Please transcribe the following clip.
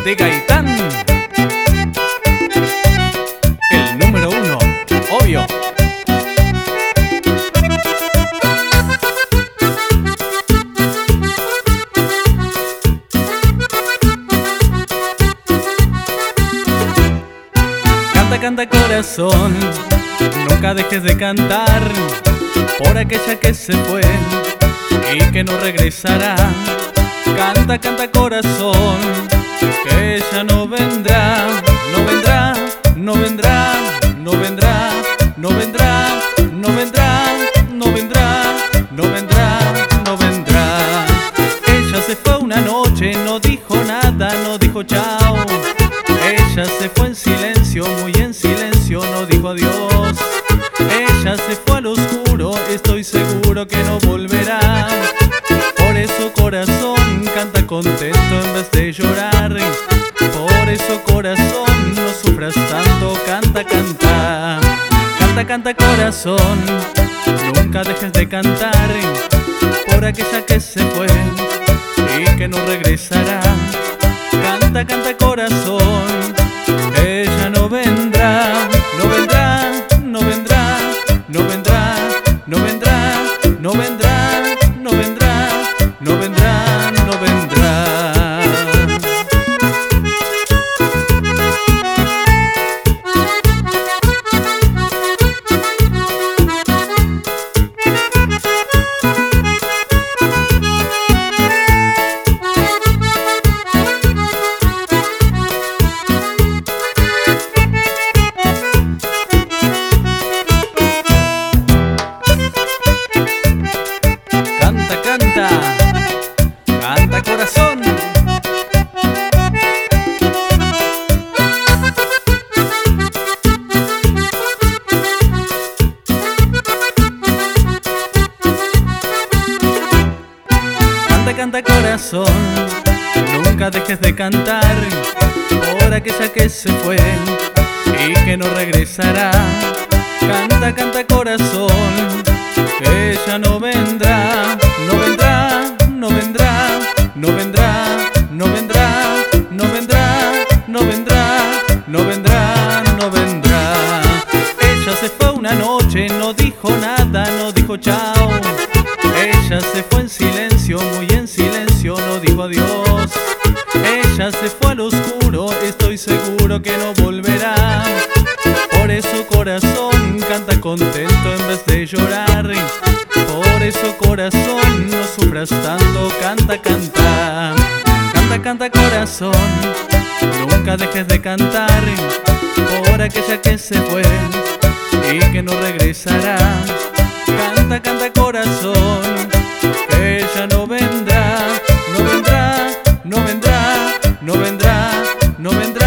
de Gaitán, el número uno, obvio. Canta, canta corazón, nunca dejes de cantar por aquella que se fue y que no regresará. Canta, canta corazón, que ella no vendrá, no vendrá, no vendrá, no vendrá, no vendrá, no vendrá, no vendrá, no vendrá, no vendrá. Ella se fue una noche, no dijo nada, no dijo chao. Ella se fue en silencio, muy en silencio, no dijo adiós. Ella se fue al oscuro, estoy seguro que no volverá. Por eso corazón, canta contento en vez de llorar. Por eso corazón, no sufras tanto, canta, canta. Canta, canta corazón, nunca dejes de cantar por aquella que se fue y que no regresará. Canta, canta corazón, ella no vendrá, no vendrá, no vendrá, no vendrá, no vendrá, no vendrá, no vendrá, no vendrá, no vendrá. Canta corazón. Canta, canta corazón, nunca dejes de cantar por aquella que se fue y que no regresará. Canta, canta corazón, que ella no vendrá, no vendrá, no vendrá, no vendrá, no vendrá, no vendrá, no vendrá, no vendrá, no vendrá. Ella se fue una noche, no dijo nada, no dijo chao. Ella se fue en silencio, muy en silencio, no dijo adiós. Ella se fue al oscuro, estoy seguro que no volverá. Por eso corazón, canta contento en vez de llorar. Por eso corazón, no sufras tanto, canta, canta. Canta, canta corazón, nunca dejes de cantar por aquella que se fue y que no regresará. Canta, canta corazón, que ella no vendrá, no vendrá, no vendrá, no vendrá, no vendrá.